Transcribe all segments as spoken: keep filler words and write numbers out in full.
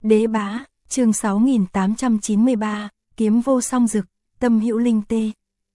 Đế bá, chương sáu nghìn tám trăm chín mươi ba, kiếm vô song dực, tâm hữu linh tê.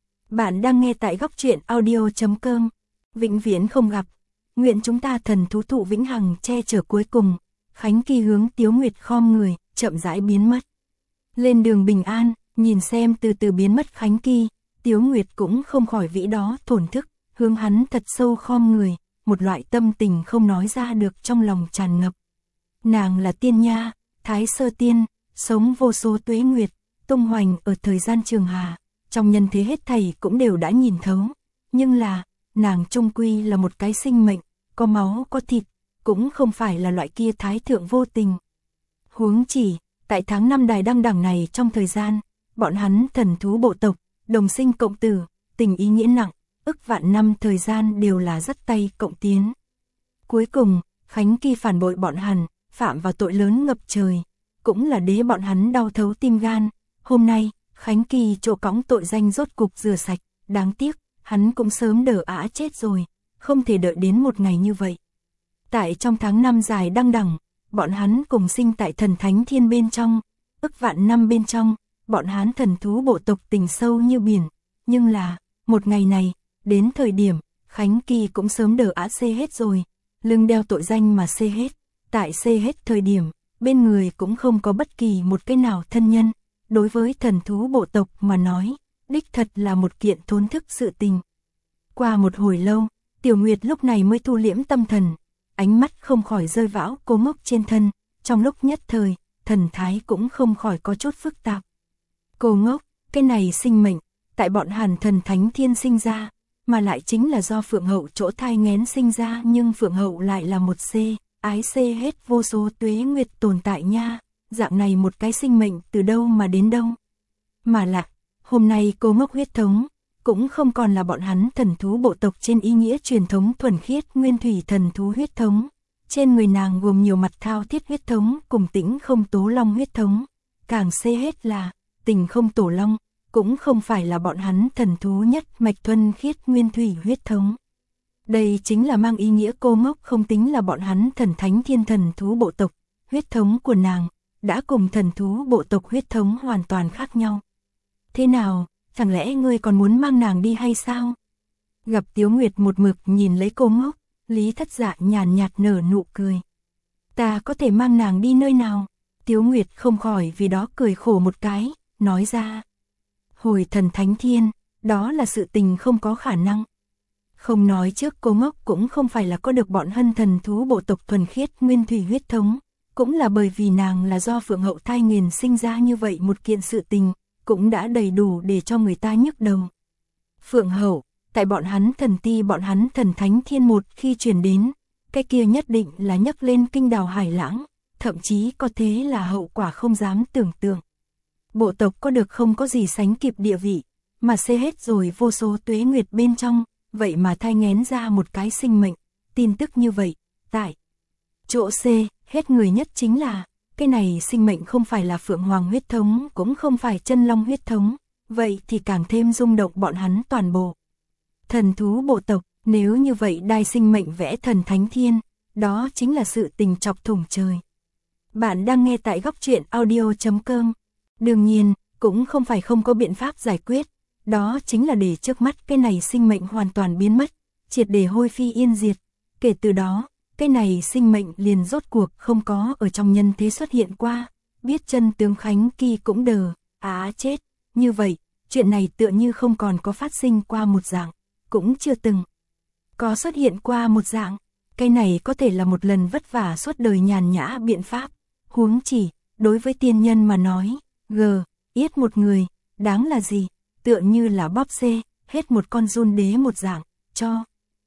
Bạn đang nghe tại góc truyện audio chấm com. Vĩnh viễn không gặp. Nguyện chúng ta thần thú thụ vĩnh hằng che chở cuối cùng. Khánh Kỳ hướng Tiếu Nguyệt khom người, chậm rãi biến mất. Lên đường bình an, nhìn xem từ từ biến mất Khánh Kỳ, Tiếu Nguyệt cũng không khỏi vĩ đó thổn thức, hướng hắn thật sâu khom người, một loại tâm tình không nói ra được trong lòng tràn ngập. Nàng là tiên nha, Thái Sơ Tiên, sống vô số tuế nguyệt, tung hoành ở thời gian trường hà, trong nhân thế hết thảy cũng đều đã nhìn thấu, nhưng là, nàng chung quy là một cái sinh mệnh, có máu có thịt, cũng không phải là loại kia thái thượng vô tình. Huống chỉ, tại tháng năm đài đăng đẳng này trong thời gian, bọn hắn thần thú bộ tộc, đồng sinh cộng tử, tình ý nghĩa nặng, ức vạn năm thời gian đều là dắt tay cộng tiến. Cuối cùng, Khánh Kỳ phản bội bọn hắn, phạm vào tội lớn ngập trời, cũng là đế bọn hắn đau thấu tim gan. Hôm nay, Khánh Kỳ chỗ cõng tội danh rốt cục rửa sạch, đáng tiếc, hắn cũng sớm đỡ ả chết rồi, không thể đợi đến một ngày như vậy. Tại trong tháng năm dài đăng đẳng, bọn hắn cùng sinh tại thần thánh thiên bên trong, ức vạn năm bên trong, bọn hắn thần thú bộ tộc tình sâu như biển, nhưng là, một ngày này, đến thời điểm, Khánh Kỳ cũng sớm đỡ ả xê hết rồi, lưng đeo tội danh mà xê hết, tại xê hết thời điểm, bên người cũng không có bất kỳ một cái nào thân nhân, đối với thần thú bộ tộc mà nói, đích thật là một kiện thốn thức sự tình. Qua một hồi lâu, Tiểu Nguyệt lúc này mới thu liễm tâm thần, ánh mắt không khỏi rơi vão Cô Ngốc trên thân, trong lúc nhất thời, thần thái cũng không khỏi có chút phức tạp. Cô Ngốc, cái này sinh mệnh, tại bọn Hàn thần thánh thiên sinh ra, mà lại chính là do Phượng Hậu chỗ thai nghén sinh ra, nhưng Phượng Hậu lại là một xê, ái xê hết vô số tuế nguyệt tồn tại nha, dạng này một cái sinh mệnh từ đâu mà đến đâu. Mà lại, hôm nay Cô Ngốc huyết thống, cũng không còn là bọn hắn thần thú bộ tộc trên ý nghĩa truyền thống thuần khiết nguyên thủy thần thú huyết thống. Trên người nàng gồm nhiều mặt thao thiết huyết thống cùng tĩnh không tố long huyết thống. Càng xê hết là, tình không tổ long, cũng không phải là bọn hắn thần thú nhất mạch thuần khiết nguyên thủy huyết thống. Đây chính là mang ý nghĩa Cô Ngốc không tính là bọn hắn thần thánh thiên thần thú bộ tộc, huyết thống của nàng, đã cùng thần thú bộ tộc huyết thống hoàn toàn khác nhau. Thế nào, chẳng lẽ ngươi còn muốn mang nàng đi hay sao? Gặp Tiếu Nguyệt một mực nhìn lấy Cô Ngốc, Lý Thất Dạ nhàn nhạt nở nụ cười. Ta có thể mang nàng đi nơi nào? Tiếu Nguyệt không khỏi vì đó cười khổ một cái, nói ra. Hồi thần thánh thiên, đó là sự tình không có khả năng. Không nói trước Cô Ngốc cũng không phải là có được bọn hân thần thú bộ tộc thuần khiết nguyên thủy huyết thống, cũng là bởi vì nàng là do Phượng Hậu thai nghiền sinh ra như vậy một kiện sự tình, cũng đã đầy đủ để cho người ta nhức đầu. Phượng Hậu, tại bọn hắn thần ti bọn hắn thần thánh thiên một khi truyền đến, cái kia nhất định là nhấc lên kinh đào hải lãng, thậm chí có thế là hậu quả không dám tưởng tượng. Bộ tộc có được không có gì sánh kịp địa vị, mà xê hết rồi vô số tuế nguyệt bên trong, vậy mà thai nghén ra một cái sinh mệnh, tin tức như vậy, tại chỗ C, hết người nhất chính là, cái này sinh mệnh không phải là Phượng Hoàng huyết thống, cũng không phải chân long huyết thống, vậy thì càng thêm rung động bọn hắn toàn bộ. Thần thú bộ tộc, nếu như vậy đai sinh mệnh vẽ thần thánh thiên, đó chính là sự tình chọc thủng trời. Bạn đang nghe tại góc truyện audio chấm com. Đương nhiên, cũng không phải không có biện pháp giải quyết, đó chính là để trước mắt cái này sinh mệnh hoàn toàn biến mất, triệt để hôi phi yên diệt. Kể từ đó, cái này sinh mệnh liền rốt cuộc không có ở trong nhân thế xuất hiện qua, biết chân tướng Khánh Kỳ cũng đờ, á chết, như vậy, chuyện này tựa như không còn có phát sinh qua một dạng, cũng chưa từng có xuất hiện qua một dạng, cái này có thể là một lần vất vả suốt đời nhàn nhã biện pháp, huống chỉ, đối với tiên nhân mà nói, gờ, yết một người, đáng là gì, tựa như là bóp xê, hết một con run đế một dạng, cho.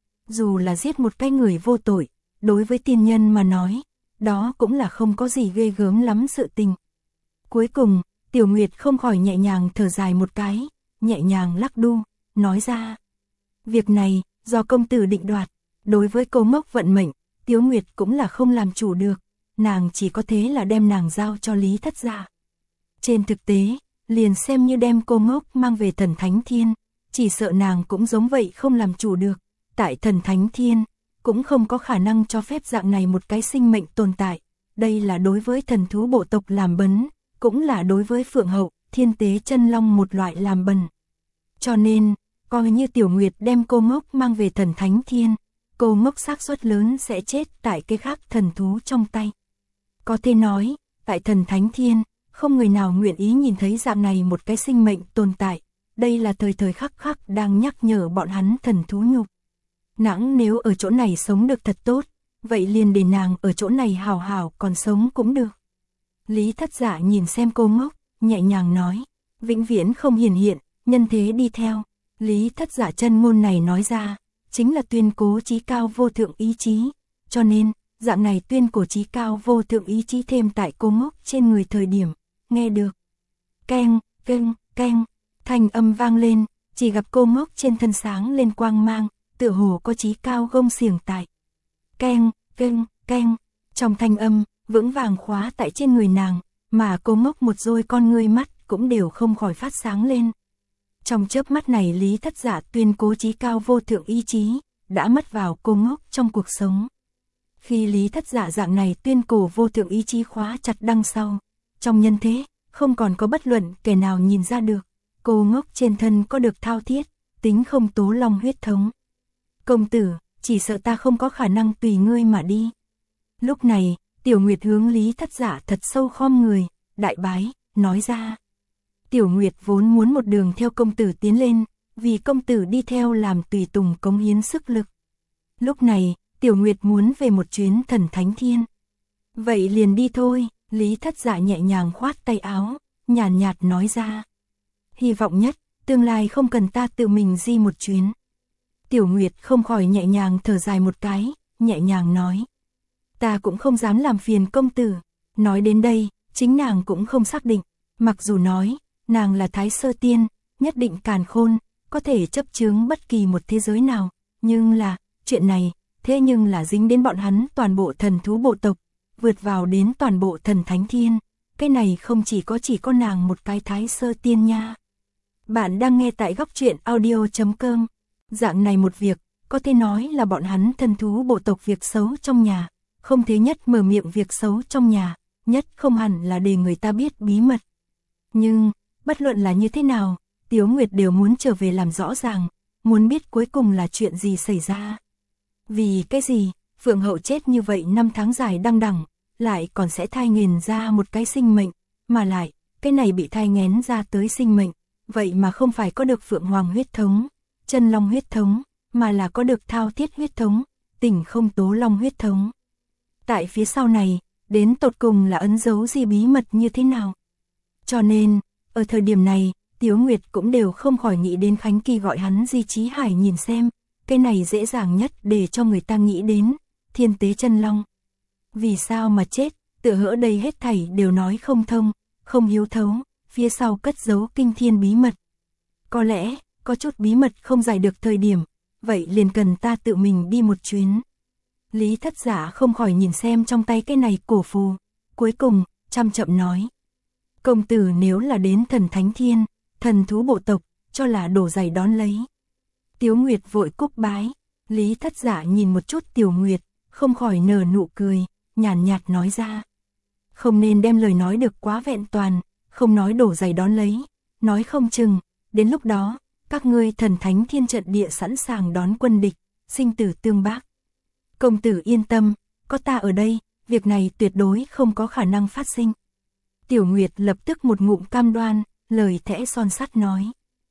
Dù là giết một cái người vô tội, đối với tiên nhân mà nói, đó cũng là không có gì ghê gớm lắm sự tình. Cuối cùng, Tiểu Nguyệt không khỏi nhẹ nhàng thở dài một cái, nhẹ nhàng lắc đu, nói ra. Việc này, do công tử định đoạt, đối với Cô Ngốc vận mệnh, Tiếu Nguyệt cũng là không làm chủ được, nàng chỉ có thế là đem nàng giao cho Lý Thất Dạ. Trên thực tế, liền xem như đem Cô Ngốc mang về thần thánh thiên, chỉ sợ nàng cũng giống vậy không làm chủ được, tại thần thánh thiên, cũng không có khả năng cho phép dạng này một cái sinh mệnh tồn tại, đây là đối với thần thú bộ tộc làm bấn, cũng là đối với Phượng Hậu, Thiên Tế Chân Long một loại làm bẩn. Cho nên, coi như Tiểu Nguyệt đem cô ngốc mang về thần Thánh Thiên, cô ngốc xác suất lớn sẽ chết tại cái khác thần thú trong tay. Có thể nói, tại thần Thánh Thiên, không người nào nguyện ý nhìn thấy dạng này một cái sinh mệnh tồn tại, đây là thời thời khắc khắc đang nhắc nhở bọn hắn thần thú nhục. Nàng nếu ở chỗ này sống được thật tốt, vậy liền để nàng ở chỗ này hào hào còn sống cũng được. Lý Thất Dạ nhìn xem cô ngốc, nhẹ nhàng nói, vĩnh viễn không hiển hiện, nhân thế đi theo. Lý Thất Dạ chân ngôn này nói ra, chính là tuyên cố chí cao vô thượng ý chí, cho nên, dạng này tuyên cổ chí cao vô thượng ý chí thêm tại cô ngốc trên người thời điểm, nghe được. Keng, keng, keng, thanh âm vang lên, chỉ gặp cô ngốc trên thân sáng lên quang mang, tựa hồ có chí cao gông xiềng tại. Keng, keng, keng, trong thanh âm, vững vàng khóa tại trên người nàng, mà cô ngốc một đôi con ngươi mắt cũng đều không khỏi phát sáng lên. Trong chớp mắt này Lý Thất Dạ tuyên cố chí cao vô thượng ý chí, đã mất vào cô ngốc trong cuộc sống. Khi Lý Thất Dạ dạng này tuyên cổ vô thượng ý chí khóa chặt đằng sau, trong nhân thế, không còn có bất luận kẻ nào nhìn ra được, cô ngốc trên thân có được thao thiết, tính không tố long huyết thống. Công tử, chỉ sợ ta không có khả năng tùy ngươi mà đi. Lúc này, Tiểu Nguyệt hướng Lý Thất Dạ thật sâu khom người, đại bái, nói ra. Tiểu Nguyệt vốn muốn một đường theo công tử tiến lên, vì công tử đi theo làm tùy tùng cống hiến sức lực. Lúc này, Tiểu Nguyệt muốn về một chuyến thần Thánh Thiên. Vậy liền đi thôi, Lý Thất Dạ nhẹ nhàng khoát tay áo, nhàn nhạt, nhạt nói ra. Hy vọng nhất, tương lai không cần ta tự mình đi một chuyến. Tiểu Nguyệt không khỏi nhẹ nhàng thở dài một cái, nhẹ nhàng nói. Ta cũng không dám làm phiền công tử. Nói đến đây, chính nàng cũng không xác định, mặc dù nói, nàng là Thái Sơ Tiên, nhất định càn khôn, có thể chấp chướng bất kỳ một thế giới nào, nhưng là, chuyện này, thế nhưng là dính đến bọn hắn toàn bộ thần thú bộ tộc, vượt vào đến toàn bộ thần Thánh Thiên, cái này không chỉ có chỉ có nàng một cái Thái Sơ Tiên nha. Bạn đang nghe tại góc truyện audio chấm com, dạng này một việc, có thể nói là bọn hắn thần thú bộ tộc việc xấu trong nhà, không thế nhất mở miệng việc xấu trong nhà, nhất không hẳn là để người ta biết bí mật. Nhưng, bất luận là như thế nào, Tiếu Nguyệt đều muốn trở về làm rõ ràng, muốn biết cuối cùng là chuyện gì xảy ra. Vì cái gì, Phượng Hậu chết như vậy năm tháng dài đăng đẳng, lại còn sẽ thai nghén ra một cái sinh mệnh, mà lại, cái này bị thai nghén ra tới sinh mệnh, vậy mà không phải có được Phượng Hoàng huyết thống, Chân Long huyết thống, mà là có được Thao Thiết huyết thống, Tỉnh Không Tố Long huyết thống. Tại phía sau này, đến tột cùng là ấn dấu gì bí mật như thế nào? Cho nên, ở thời điểm này, Tiếu Nguyệt cũng đều không khỏi nghĩ đến Khánh Kỳ gọi hắn Di Chí Hải nhìn xem, cái này dễ dàng nhất để cho người ta nghĩ đến, Thiên Tế Chân Long. Vì sao mà chết, tựa hỡ đây hết thảy đều nói không thông, không hiếu thấu, phía sau cất giấu kinh thiên bí mật. Có lẽ, có chút bí mật không giải được thời điểm, vậy liền cần ta tự mình đi một chuyến. Lý Thất Dạ không khỏi nhìn xem trong tay cái này cổ phù, cuối cùng, chăm chậm nói. Công tử nếu là đến thần Thánh Thiên, thần thú bộ tộc, cho là đổ giày đón lấy. Tiếu Nguyệt vội cúc bái, Lý Thất Dạ nhìn một chút Tiểu Nguyệt, không khỏi nở nụ cười, nhàn nhạt nói ra. Không nên đem lời nói được quá vẹn toàn, không nói đổ giày đón lấy, nói không chừng, đến lúc đó, các ngươi thần Thánh Thiên trận địa sẵn sàng đón quân địch, sinh tử tương bác. Công tử yên tâm, có ta ở đây, việc này tuyệt đối không có khả năng phát sinh. Tiểu Nguyệt lập tức một ngụm cam đoan, lời thẽ son sắt nói.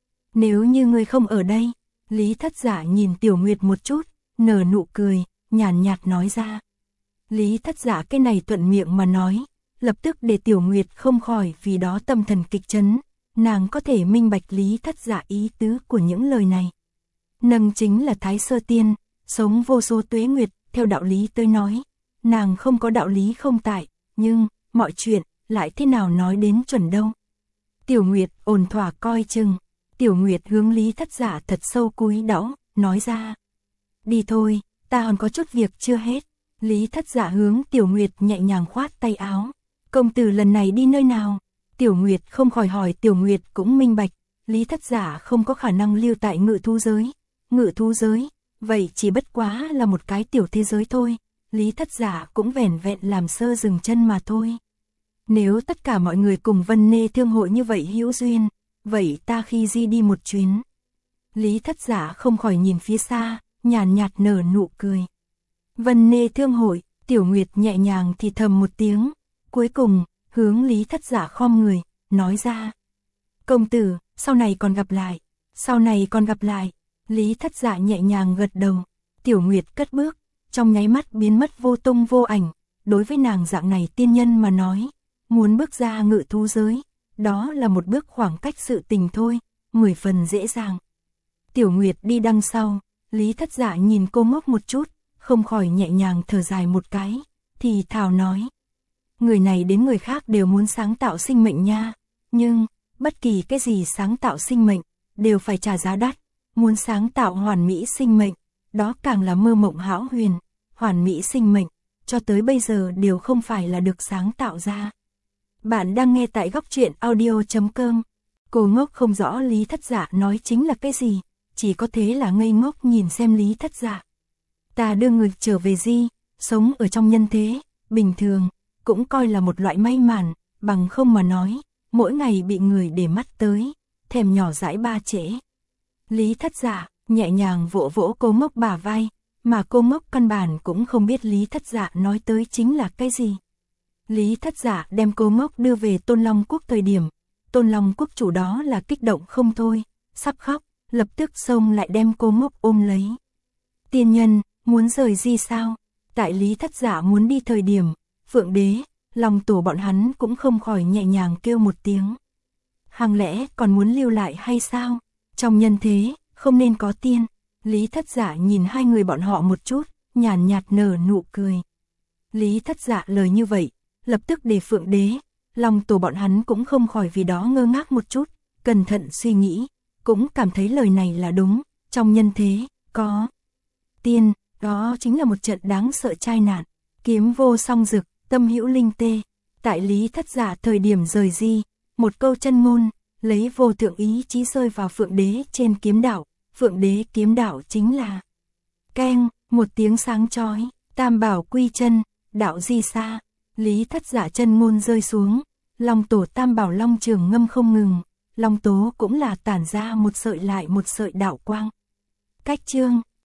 Nếu như ngươi không ở đây, Lý Thất Dạ nhìn Tiểu Nguyệt một chút, nở nụ cười, nhàn nhạt nói ra. Lý Thất Dạ cái này thuận miệng mà nói, lập tức để Tiểu Nguyệt không khỏi vì đó tâm thần kịch chấn, nàng có thể minh bạch Lý Thất Dạ ý tứ của những lời này. Nàng chính là Thái Sơ Tiên, sống vô số tuế nguyệt, theo đạo lý tôi nói, nàng không có đạo lý không tại, nhưng, mọi chuyện, lại thế nào nói đến chuẩn đâu. Tiểu Nguyệt ổn thỏa coi chừng, Tiểu Nguyệt hướng Lý Thất Dạ thật sâu cúi đẫu, nói ra. Đi thôi, ta còn có chút việc chưa hết. Lý Thất Dạ hướng Tiểu Nguyệt nhẹ nhàng khoát tay áo. Công tử lần này đi nơi nào? Tiểu Nguyệt không khỏi hỏi. Tiểu Nguyệt cũng minh bạch, Lý Thất Dạ không có khả năng lưu tại ngự thú giới. Ngự thú giới, vậy chỉ bất quá là một cái tiểu thế giới thôi. Lý Thất Dạ cũng vẻn vẹn làm sơ dừng chân mà thôi. Nếu tất cả mọi người cùng Vân Nê thương hội như vậy hữu duyên, vậy ta khi di đi một chuyến. Lý Thất Dạ không khỏi nhìn phía xa, nhàn nhạt nở nụ cười. Vân Nê thương hội, Tiểu Nguyệt nhẹ nhàng thì thầm một tiếng, cuối cùng, hướng Lý Thất Dạ khom người, nói ra. Công tử, sau này còn gặp lại, sau này còn gặp lại. Lý Thất Dạ nhẹ nhàng gật đầu, Tiểu Nguyệt cất bước, trong nháy mắt biến mất vô tung vô ảnh. Đối với nàng dạng này tiên nhân mà nói, muốn bước ra ngự thú giới, đó là một bước khoảng cách sự tình thôi, mười phần dễ dàng. Tiểu Nguyệt đi đằng sau, Lý Thất Dạ nhìn cô ngốc một chút, không khỏi nhẹ nhàng thở dài một cái, thì thào nói. Người này đến người khác đều muốn sáng tạo sinh mệnh nha, nhưng, bất kỳ cái gì sáng tạo sinh mệnh, đều phải trả giá đắt, muốn sáng tạo hoàn mỹ sinh mệnh, đó càng là mơ mộng hão huyền, hoàn mỹ sinh mệnh, cho tới bây giờ đều không phải là được sáng tạo ra. Bạn đang nghe tại góc truyện audio chấm com. Cô ngốc không rõ Lý Thất Dạ nói chính là cái gì, chỉ có thế là ngây ngốc nhìn xem Lý Thất Dạ. Ta đưa người trở về di, sống ở trong nhân thế, bình thường, cũng coi là một loại may mắn, bằng không mà nói, mỗi ngày bị người để mắt tới, thèm nhỏ dãi ba trễ. Lý Thất Dạ nhẹ nhàng vỗ vỗ cô ngốc bả vai, mà cô ngốc căn bản cũng không biết Lý Thất Dạ nói tới chính là cái gì. Lý Thất Dạ đem cô ngốc đưa về Tôn Long Quốc thời điểm, Tôn Long Quốc chủ đó là kích động không thôi, sắp khóc, lập tức xông lại đem cô ngốc ôm lấy. Tiên nhân, muốn rời di sao? Tại Lý Thất Dạ muốn đi thời điểm, Phượng Đế, Long Tổ bọn hắn cũng không khỏi nhẹ nhàng kêu một tiếng. Hàng lẽ còn muốn lưu lại hay sao? Trong nhân thế, không nên có tiên. Lý Thất Dạ nhìn hai người bọn họ một chút, nhàn nhạt nở nụ cười. Lý Thất Dạ lời như vậy, lập tức để Phượng Đế, Long Tổ bọn hắn cũng không khỏi vì đó ngơ ngác một chút, cẩn thận suy nghĩ, cũng cảm thấy lời này là đúng, trong nhân thế, có tiên, đó chính là một trận đáng sợ tai nạn, kiếm vô song dực, tâm hữu linh tê. Tại Lý Thất Dạ thời điểm rời di, một câu chân ngôn, lấy vô thượng ý chí rơi vào Phượng Đế trên kiếm đạo, Phượng Đế kiếm đạo chính là keng, một tiếng sáng chói, tam bảo quy chân, đạo di xa. Lý Thất Dạ chân ngôn rơi xuống, Long Tổ tam bảo long trường ngâm không ngừng, Long Tố cũng là tản ra một sợi lại một sợi đạo quang. Cách chương